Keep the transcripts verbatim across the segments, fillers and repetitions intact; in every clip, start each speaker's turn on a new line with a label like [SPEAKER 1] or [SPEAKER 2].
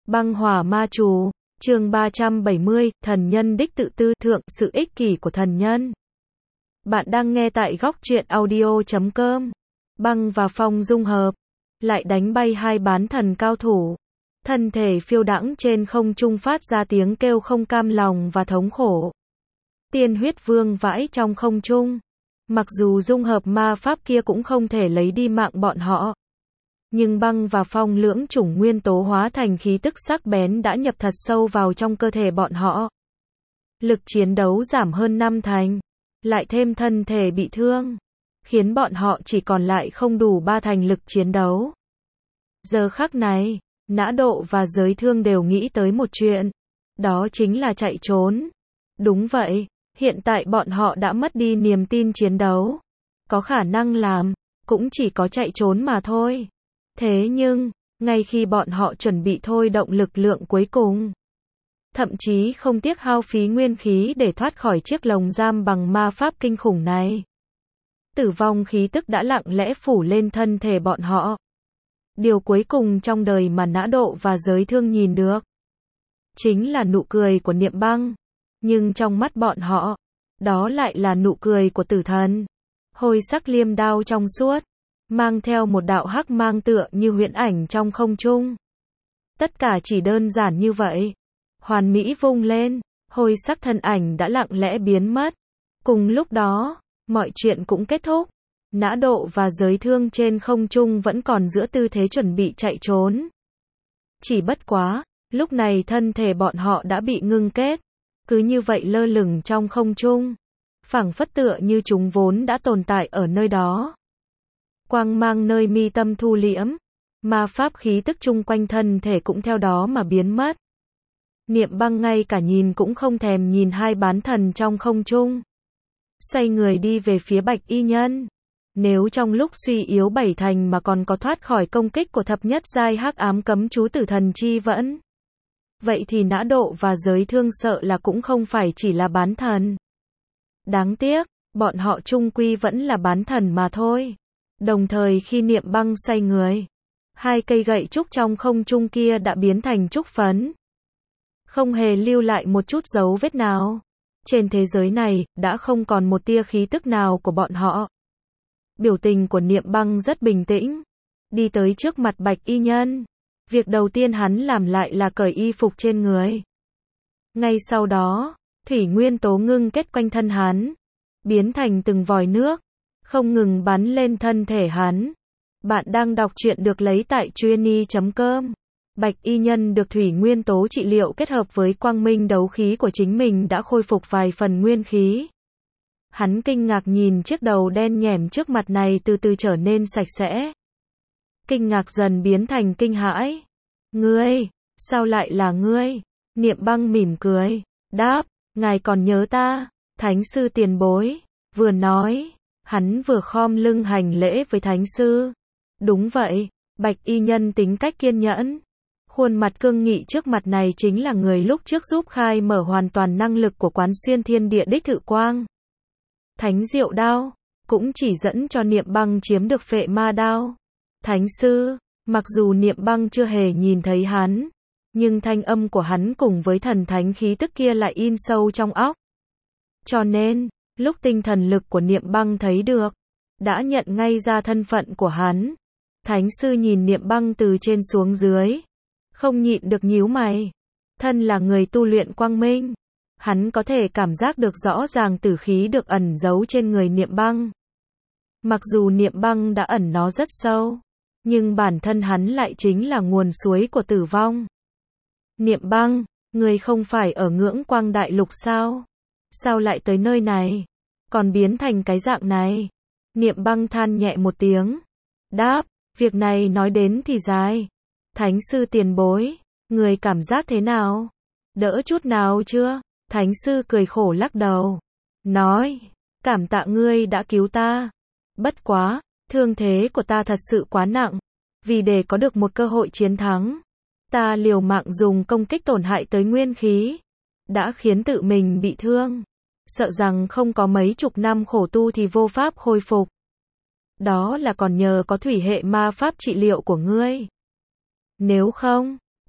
[SPEAKER 1] Băng hỏa ma chú, chương ba trăm bảy mươi, thần nhân đích tự tư thượng, sự ích kỷ của thần nhân. Bạn đang nghe tại góc truyện audio chấm com. Băng và phong dung hợp, lại đánh bay hai bán thần cao thủ. Thân thể phiêu đãng trên không trung phát ra tiếng kêu không cam lòng và thống khổ. Tiên huyết vương vãi trong không trung. Mặc dù dung hợp ma pháp kia cũng không thể lấy đi mạng bọn họ. Nhưng băng và phong lưỡng chủng nguyên tố hóa thành khí tức sắc bén đã nhập thật sâu vào trong cơ thể bọn họ. Lực chiến đấu giảm hơn năm thành. Lại thêm thân thể bị thương. Khiến bọn họ chỉ còn lại không đủ ba thành lực chiến đấu. Giờ khắc này, Nã Độ và Giới Thương đều nghĩ tới một chuyện. Đó chính là chạy trốn. Đúng vậy, hiện tại bọn họ đã mất đi niềm tin chiến đấu. Có khả năng làm, cũng chỉ có chạy trốn mà thôi. Thế nhưng, ngay khi bọn họ chuẩn bị thôi động lực lượng cuối cùng, thậm chí không tiếc hao phí nguyên khí để thoát khỏi chiếc lồng giam bằng ma pháp kinh khủng này, tử vong khí tức đã lặng lẽ phủ lên thân thể bọn họ. Điều cuối cùng trong đời mà Nã Độ và Giới Thương nhìn được, chính là nụ cười của Niệm Băng. Nhưng trong mắt bọn họ, đó lại là nụ cười của tử thần. Hôi sắc liêm đao trong suốt, mang theo một đạo hắc mang tựa như huyễn ảnh trong không trung. Tất cả chỉ đơn giản như vậy. Hoàn mỹ vung lên, hôi sắc thân ảnh đã lặng lẽ biến mất. Cùng lúc đó, mọi chuyện cũng kết thúc. Nã Độ và Giới Thương trên không trung vẫn còn giữa tư thế chuẩn bị chạy trốn. Chỉ bất quá, lúc này thân thể bọn họ đã bị ngưng kết. Cứ như vậy lơ lửng trong không trung. Phảng phất tựa như chúng vốn đã tồn tại ở nơi đó. Quang mang nơi mi tâm thu liễm, ma pháp khí tức chung quanh thân thể cũng theo đó mà biến mất. Niệm Băng ngay cả nhìn cũng không thèm nhìn hai bán thần trong không trung. Xoay người đi về phía Bạch Y Nhân. Nếu trong lúc suy yếu bảy thành mà còn có thoát khỏi công kích của thập nhất giai hắc ám cấm chú tử thần chi vẫn, vậy thì Nã Độ và Giới Thương sợ là cũng không phải chỉ là bán thần. Đáng tiếc, bọn họ chung quy vẫn là bán thần mà thôi. Đồng thời khi Niệm Băng xoay người, hai cây gậy trúc trong không trung kia đã biến thành trúc phấn. Không hề lưu lại một chút dấu vết nào. Trên thế giới này, đã không còn một tia khí tức nào của bọn họ. Biểu tình của Niệm Băng rất bình tĩnh. Đi tới trước mặt Bạch Y Nhân. Việc đầu tiên hắn làm lại là cởi y phục trên người. Ngay sau đó, thủy nguyên tố ngưng kết quanh thân hắn, biến thành từng vòi nước, không ngừng bắn lên thân thể hắn. Bạn đang đọc truyện được lấy tại trueni chấm com. Bạch Y Nhân được thủy nguyên tố trị liệu kết hợp với quang minh đấu khí của chính mình đã khôi phục vài phần nguyên khí. Hắn kinh ngạc nhìn chiếc đầu đen nhẻm trước mặt này từ từ trở nên sạch sẽ. Kinh ngạc dần biến thành kinh hãi. Ngươi, sao lại là ngươi? Niệm Băng mỉm cười, đáp, ngài còn nhớ ta, Thánh sư tiền bối. Vừa nói, hắn vừa khom lưng hành lễ với Thánh sư. Đúng vậy, Bạch Y Nhân tính cách kiên nhẫn. Khuôn mặt cương nghị trước mặt này chính là người lúc trước giúp khai mở hoàn toàn năng lực của quán xuyên thiên địa đích Thự Quang. Thánh diệu đao, cũng chỉ dẫn cho Niệm Băng chiếm được phệ ma đao. Thánh sư, mặc dù Niệm Băng chưa hề nhìn thấy hắn, nhưng thanh âm của hắn cùng với thần thánh khí tức kia lại in sâu trong óc. Cho nên, lúc tinh thần lực của Niệm Băng thấy được, đã nhận ngay ra thân phận của hắn. Thánh sư nhìn Niệm Băng từ trên xuống dưới, không nhịn được nhíu mày. Thân là người tu luyện quang minh, hắn có thể cảm giác được rõ ràng tử khí được ẩn giấu trên người Niệm Băng. Mặc dù Niệm Băng đã ẩn nó rất sâu, nhưng bản thân hắn lại chính là nguồn suối của tử vong. Niệm Băng, ngươi không phải ở ngưỡng quang đại lục sao? Sao lại tới nơi này? Còn biến thành cái dạng này? Niệm Băng than nhẹ một tiếng. Đáp, việc này nói đến thì dài. Thánh sư tiền bối, người cảm giác thế nào? Đỡ chút nào chưa? Thánh sư cười khổ lắc đầu. Nói, cảm tạ ngươi đã cứu ta. Bất quá, thương thế của ta thật sự quá nặng. Vì để có được một cơ hội chiến thắng, ta liều mạng dùng công kích tổn hại tới nguyên khí. Đã khiến tự mình bị thương. Sợ rằng không có mấy chục năm khổ tu thì vô pháp khôi phục. Đó là còn nhờ có thủy hệ ma pháp trị liệu của ngươi. Nếu không,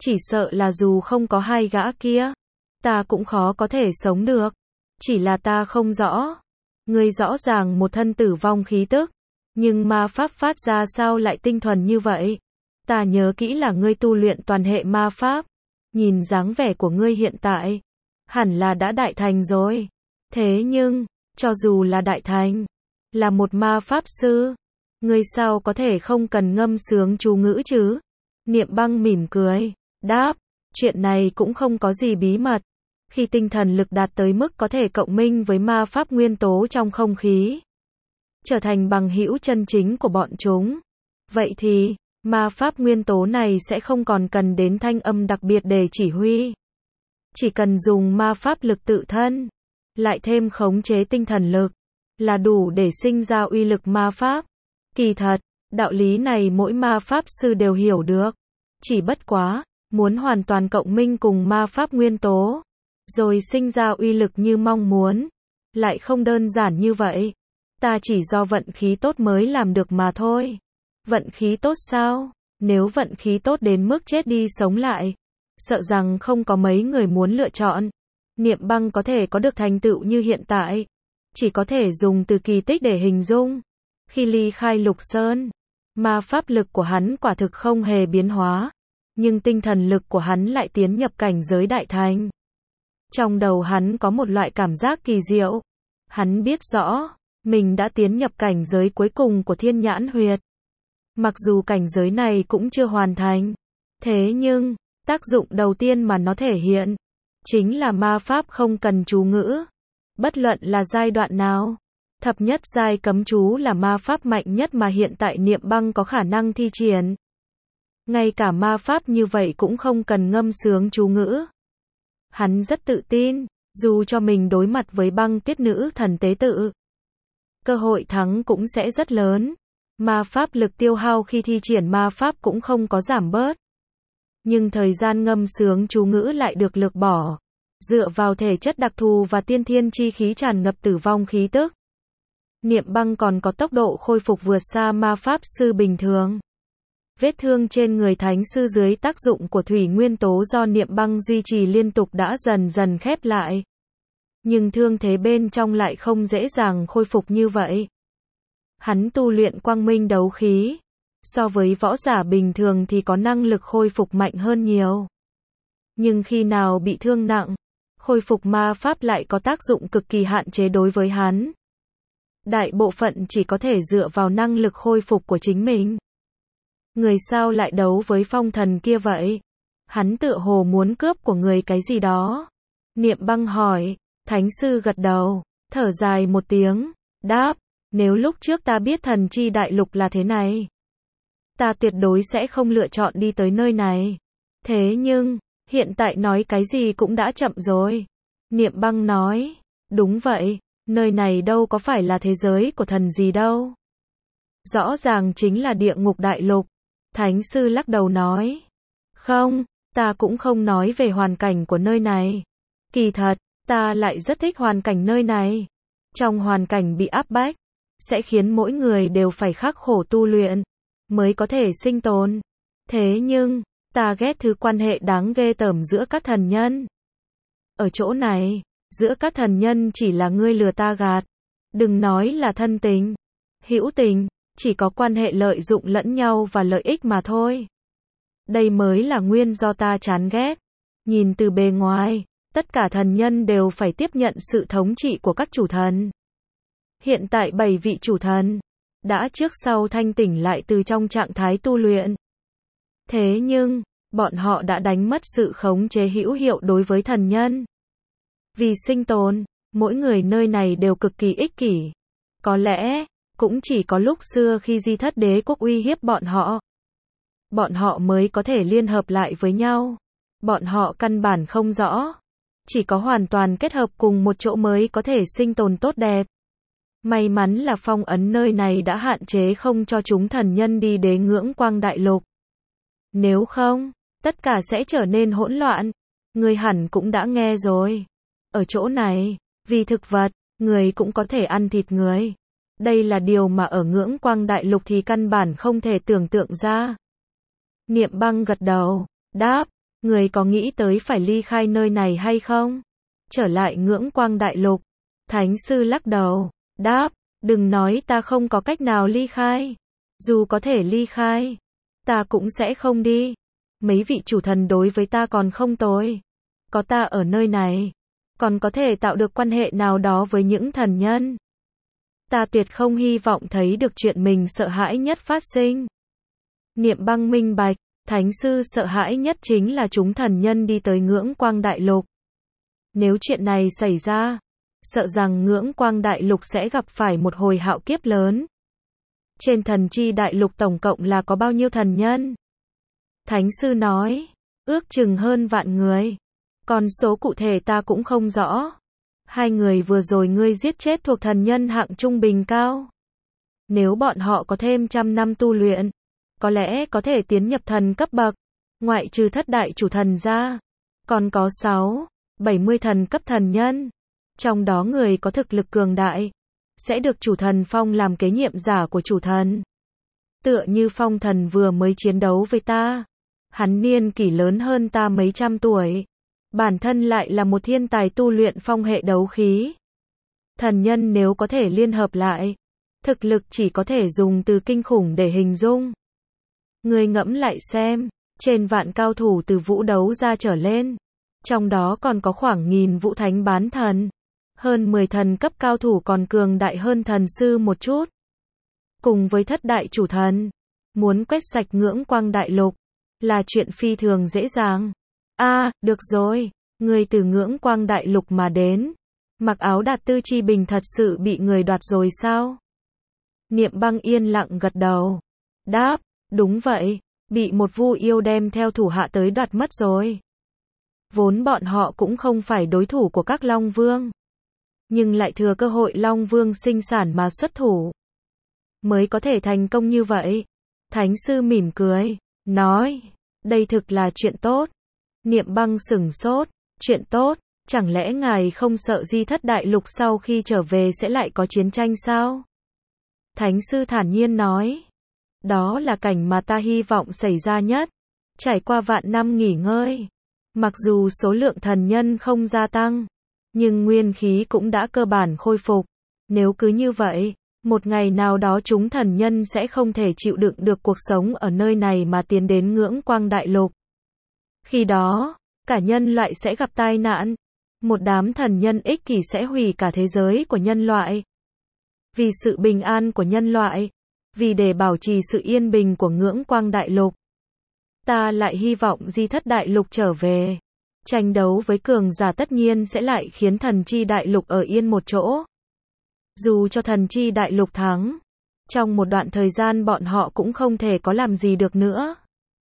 [SPEAKER 1] Chỉ sợ là dù không có hai gã kia, ta cũng khó có thể sống được. Chỉ là ta không rõ. Ngươi rõ ràng một thân tử vong khí tức, nhưng ma pháp phát ra sao lại tinh thuần như vậy? Ta nhớ kỹ là ngươi tu luyện toàn hệ ma pháp. Nhìn dáng vẻ của ngươi hiện tại, hẳn là đã đại thành rồi. Thế nhưng, cho dù là đại thành, là một ma pháp sư, ngươi sao có thể không cần ngâm sướng chú ngữ chứ? Niệm Băng mỉm cười, đáp, chuyện này cũng không có gì bí mật. Khi tinh thần lực đạt tới mức có thể cộng minh với ma pháp nguyên tố trong không khí, trở thành bằng hữu chân chính của bọn chúng, vậy thì, ma pháp nguyên tố này sẽ không còn cần đến thanh âm đặc biệt để chỉ huy. Chỉ cần dùng ma pháp lực tự thân, lại thêm khống chế tinh thần lực, là đủ để sinh ra uy lực ma pháp. Kỳ thật, đạo lý này mỗi ma pháp sư đều hiểu được. Chỉ bất quá, muốn hoàn toàn cộng minh cùng ma pháp nguyên tố, rồi sinh ra uy lực như mong muốn, lại không đơn giản như vậy. Ta chỉ do vận khí tốt mới làm được mà thôi. Vận khí tốt sao? Nếu vận khí tốt đến mức chết đi sống lại, sợ rằng không có mấy người muốn lựa chọn. Niệm Băng có thể có được thành tựu như hiện tại, chỉ có thể dùng từ kỳ tích để hình dung. Khi ly khai Lục Sơn, ma pháp lực của hắn quả thực không hề biến hóa, nhưng tinh thần lực của hắn lại tiến nhập cảnh giới đại thành. Trong đầu hắn có một loại cảm giác kỳ diệu. Hắn biết rõ, mình đã tiến nhập cảnh giới cuối cùng của Thiên Nhãn Huyệt. Mặc dù cảnh giới này cũng chưa hoàn thành, thế nhưng, tác dụng đầu tiên mà nó thể hiện, chính là ma pháp không cần chú ngữ. Bất luận là giai đoạn nào, thập nhất giai cấm chú là ma pháp mạnh nhất mà hiện tại Niệm Băng có khả năng thi triển. Ngay cả ma pháp như vậy cũng không cần ngâm sướng chú ngữ. Hắn rất tự tin, dù cho mình đối mặt với Băng Tiết Nữ Thần tế tự, cơ hội thắng cũng sẽ rất lớn. Ma pháp lực tiêu hao khi thi triển ma pháp cũng không có giảm bớt. Nhưng thời gian ngâm sướng chú ngữ lại được lược bỏ. Dựa vào thể chất đặc thù và tiên thiên chi khí tràn ngập tử vong khí tức, Niệm Băng còn có tốc độ khôi phục vượt xa ma pháp sư bình thường. Vết thương trên người thánh sư dưới tác dụng của thủy nguyên tố do Niệm Băng duy trì liên tục đã dần dần khép lại. Nhưng thương thế bên trong lại không dễ dàng khôi phục như vậy. Hắn tu luyện quang minh đấu khí, so với võ giả bình thường thì có năng lực khôi phục mạnh hơn nhiều. Nhưng khi nào bị thương nặng, khôi phục ma pháp lại có tác dụng cực kỳ hạn chế đối với hắn. Đại bộ phận chỉ có thể dựa vào năng lực khôi phục của chính mình. Người sao lại đấu với phong thần kia vậy? Hắn tựa hồ muốn cướp của người cái gì đó. Niệm Băng hỏi, thánh sư gật đầu, thở dài một tiếng, đáp, nếu lúc trước ta biết thần chi đại lục là thế này, ta tuyệt đối sẽ không lựa chọn đi tới nơi này. Thế nhưng, hiện tại nói cái gì cũng đã chậm rồi. Niệm Băng nói, đúng vậy, nơi này đâu có phải là thế giới của thần gì đâu. Rõ ràng chính là địa ngục đại lục. Thánh sư lắc đầu nói, không, ta cũng không nói về hoàn cảnh của nơi này. Kỳ thật, ta lại rất thích hoàn cảnh nơi này. Trong hoàn cảnh bị áp bách, sẽ khiến mỗi người đều phải khắc khổ tu luyện, mới có thể sinh tồn. Thế nhưng, ta ghét thứ quan hệ đáng ghê tởm giữa các thần nhân. Ở chỗ này, giữa các thần nhân chỉ là ngươi lừa ta gạt. Đừng nói là thân tình, hữu tình, chỉ có quan hệ lợi dụng lẫn nhau và lợi ích mà thôi. Đây mới là nguyên do ta chán ghét. Nhìn từ bề ngoài, tất cả thần nhân đều phải tiếp nhận sự thống trị của các chủ thần. Hiện tại bảy vị chủ thần đã trước sau thanh tỉnh lại từ trong trạng thái tu luyện. Thế nhưng, bọn họ đã đánh mất sự khống chế hữu hiệu đối với thần nhân. Vì sinh tồn, mỗi người nơi này đều cực kỳ ích kỷ. Có lẽ, cũng chỉ có lúc xưa khi Di Thất Đế quốc uy hiếp bọn họ, bọn họ mới có thể liên hợp lại với nhau. Bọn họ căn bản không rõ. Chỉ có hoàn toàn kết hợp cùng một chỗ mới có thể sinh tồn tốt đẹp. May mắn là phong ấn nơi này đã hạn chế không cho chúng thần nhân đi đế ngưỡng quang đại lục. Nếu không, tất cả sẽ trở nên hỗn loạn. Người hẳn cũng đã nghe rồi. Ở chỗ này, vì thực vật, người cũng có thể ăn thịt người. Đây là điều mà ở ngưỡng quang đại lục thì căn bản không thể tưởng tượng ra. Niệm Băng gật đầu, đáp, Người có nghĩ tới phải ly khai nơi này hay không? Trở lại Ngưỡng Quang Đại Lục. Thánh sư lắc đầu, đáp, đừng nói ta không có cách nào ly khai. Dù có thể ly khai, ta cũng sẽ không đi. Mấy vị chủ thần đối với ta còn không tồi. Có ta ở nơi này, còn có thể tạo được quan hệ nào đó với những thần nhân. Ta tuyệt không hy vọng thấy được chuyện mình sợ hãi nhất phát sinh. Niệm Băng minh bạch, thánh sư sợ hãi nhất chính là chúng thần nhân đi tới Ngưỡng Quang Đại Lục. Nếu chuyện này xảy ra, sợ rằng Ngưỡng Quang Đại Lục sẽ gặp phải một hồi hạo kiếp lớn. Trên thần chi đại lục tổng cộng là có bao nhiêu thần nhân? Thánh sư nói, ước chừng hơn vạn người. Còn số cụ thể ta cũng không rõ. Hai người vừa rồi ngươi giết chết thuộc thần nhân hạng trung bình cao. Nếu bọn họ có thêm trăm năm tu luyện, có lẽ có thể tiến nhập thần cấp bậc. Ngoại trừ thất đại chủ thần ra, còn có sáu, bảy mươi thần cấp thần nhân. Trong đó người có thực lực cường đại sẽ được chủ thần phong làm kế nhiệm giả của chủ thần. Tựa như phong thần vừa mới chiến đấu với ta. Hắn niên kỷ lớn hơn ta mấy trăm tuổi. Bản thân lại là một thiên tài tu luyện phong hệ đấu khí. Thần nhân nếu có thể liên hợp lại, thực lực chỉ có thể dùng từ kinh khủng để hình dung. Người ngẫm lại xem, trên vạn cao thủ từ vũ đấu ra trở lên. Trong đó còn có khoảng nghìn vũ thánh bán thần. Hơn mười thần cấp cao thủ còn cường đại hơn thần sư một chút. Cùng với thất đại chủ thần, muốn quét sạch Ngưỡng Quang Đại Lục là chuyện phi thường dễ dàng. A, à, được rồi, người từ Ngưỡng Quang Đại Lục mà đến. Mặc áo Đạt Tư Chi Bình thật sự bị người đoạt rồi sao? Niệm Băng yên lặng gật đầu. Đáp, đúng vậy, bị một vu yêu đem theo thủ hạ tới đoạt mất rồi. Vốn bọn họ cũng không phải đối thủ của các Long Vương. Nhưng lại thừa cơ hội Long Vương sinh sản mà xuất thủ. Mới có thể thành công như vậy. Thánh sư mỉm cười, nói, đây thực là chuyện tốt. Niệm Băng sửng sốt, chuyện tốt, chẳng lẽ ngài không sợ Di Thất Đại Lục sau khi trở về sẽ lại có chiến tranh sao? Thánh sư thản nhiên nói, đó là cảnh mà ta hy vọng xảy ra nhất. Trải qua vạn năm nghỉ ngơi, mặc dù số lượng thần nhân không gia tăng, nhưng nguyên khí cũng đã cơ bản khôi phục. Nếu cứ như vậy, một ngày nào đó chúng thần nhân sẽ không thể chịu đựng được cuộc sống ở nơi này mà tiến đến Ngưỡng Quang Đại Lục. Khi đó, cả nhân loại sẽ gặp tai nạn. Một đám thần nhân ích kỷ sẽ hủy cả thế giới của nhân loại. Vì sự bình an của nhân loại, vì để bảo trì sự yên bình của Ngưỡng Quang Đại Lục, ta lại hy vọng Di Thất Đại Lục trở về. Tranh đấu với cường giả tất nhiên sẽ lại khiến thần chi đại lục ở yên một chỗ. Dù cho thần chi đại lục thắng, trong một đoạn thời gian bọn họ cũng không thể có làm gì được nữa.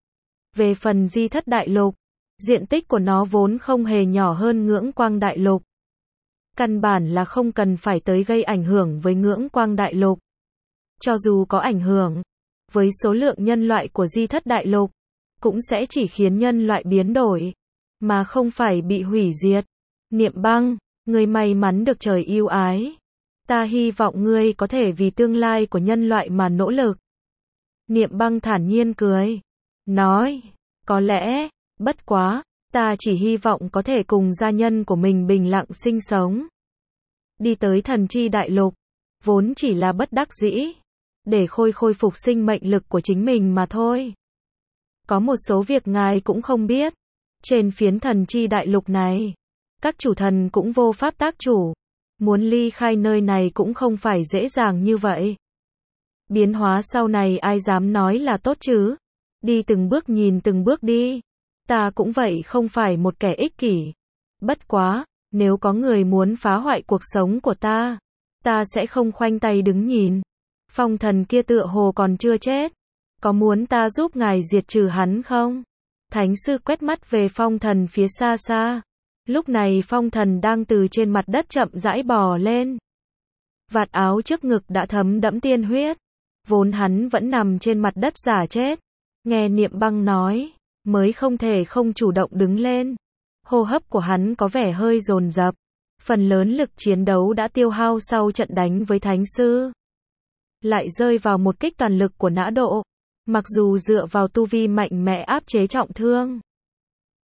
[SPEAKER 1] Về phần Di Thất Đại Lục, diện tích của nó vốn không hề nhỏ hơn Ngưỡng Quang Đại Lục. Căn bản là không cần phải tới gây ảnh hưởng với Ngưỡng Quang Đại Lục. Cho dù có ảnh hưởng, với số lượng nhân loại của Di Thất Đại Lục, cũng sẽ chỉ khiến nhân loại biến đổi, mà không phải bị hủy diệt. Niệm Băng, ngươi may mắn được trời yêu ái. Ta hy vọng ngươi có thể vì tương lai của nhân loại mà nỗ lực. Niệm Băng thản nhiên cười, nói, có lẽ, bất quá, ta chỉ hy vọng có thể cùng gia nhân của mình bình lặng sinh sống. Đi tới thần chi đại lục, vốn chỉ là bất đắc dĩ, để khôi khôi phục sinh mệnh lực của chính mình mà thôi. Có một số việc ngài cũng không biết. Trên phiến thần chi đại lục này, các chủ thần cũng vô pháp tác chủ. Muốn ly khai nơi này cũng không phải dễ dàng như vậy. Biến hóa sau này ai dám nói là tốt chứ? Đi từng bước nhìn từng bước đi. Ta cũng vậy, không phải một kẻ ích kỷ. Bất quá, nếu có người muốn phá hoại cuộc sống của ta, ta sẽ không khoanh tay đứng nhìn. Phong thần kia tựa hồ còn chưa chết. Có muốn ta giúp ngài diệt trừ hắn không? Thánh sư quét mắt về phong thần phía xa xa. Lúc này phong thần đang từ trên mặt đất chậm rãi bò lên. Vạt áo trước ngực đã thấm đẫm tiên huyết. Vốn hắn vẫn nằm trên mặt đất giả chết. Nghe Niệm Băng nói, mới không thể không chủ động đứng lên. Hô hấp của hắn có vẻ hơi dồn dập. Phần lớn lực chiến đấu đã tiêu hao sau trận đánh với thánh sư. Lại rơi vào một kích toàn lực của Nã Độ. Mặc dù dựa vào tu vi mạnh mẽ áp chế trọng thương,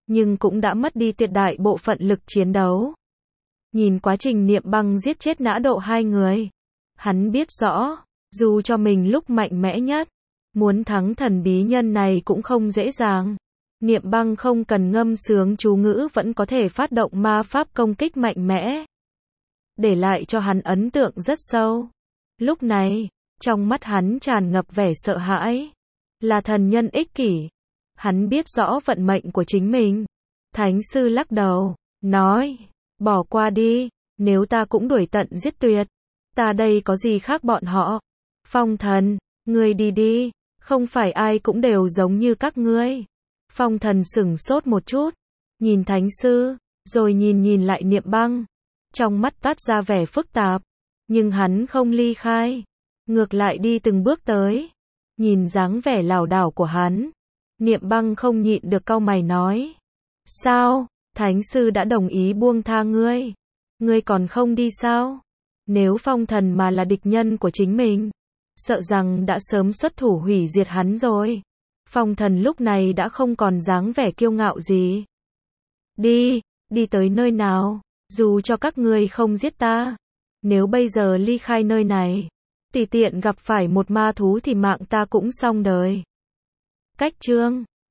[SPEAKER 1] nhưng cũng đã mất đi tuyệt đại bộ phận lực chiến đấu. Nhìn quá trình Niệm Băng giết chết Nã Độ hai người, hắn biết rõ, dù cho mình lúc mạnh mẽ nhất, muốn thắng thần bí nhân này cũng không dễ dàng. Niệm Băng không cần ngâm sướng chú ngữ vẫn có thể phát động ma pháp công kích mạnh mẽ, để lại cho hắn ấn tượng rất sâu. Lúc này, trong mắt hắn tràn ngập vẻ sợ hãi. Là thần nhân ích kỷ. Hắn biết rõ vận mệnh của chính mình. Thánh sư lắc đầu, nói, bỏ qua đi, nếu ta cũng đuổi tận giết tuyệt, ta đây có gì khác bọn họ. Phong Thần, ngươi đi đi, không phải ai cũng đều giống như các ngươi. Phong Thần sửng sốt một chút, nhìn thánh sư, rồi nhìn nhìn lại Niệm Băng. Trong mắt toát ra vẻ phức tạp, nhưng hắn không ly khai, ngược lại đi từng bước tới. Nhìn dáng vẻ lảo đảo của hắn, Niệm Băng không nhịn được cau mày nói, sao, thánh sư đã đồng ý buông tha ngươi, ngươi còn không đi sao? Nếu Phong Thần mà là địch nhân của chính mình, sợ rằng đã sớm xuất thủ hủy diệt hắn rồi. Phong Thần lúc này đã không còn dáng vẻ kiêu ngạo gì. Đi, đi tới nơi nào, dù cho các ngươi không giết ta, nếu bây giờ ly khai nơi này, tùy tiện gặp phải một ma thú thì mạng ta cũng xong đời. Cách chương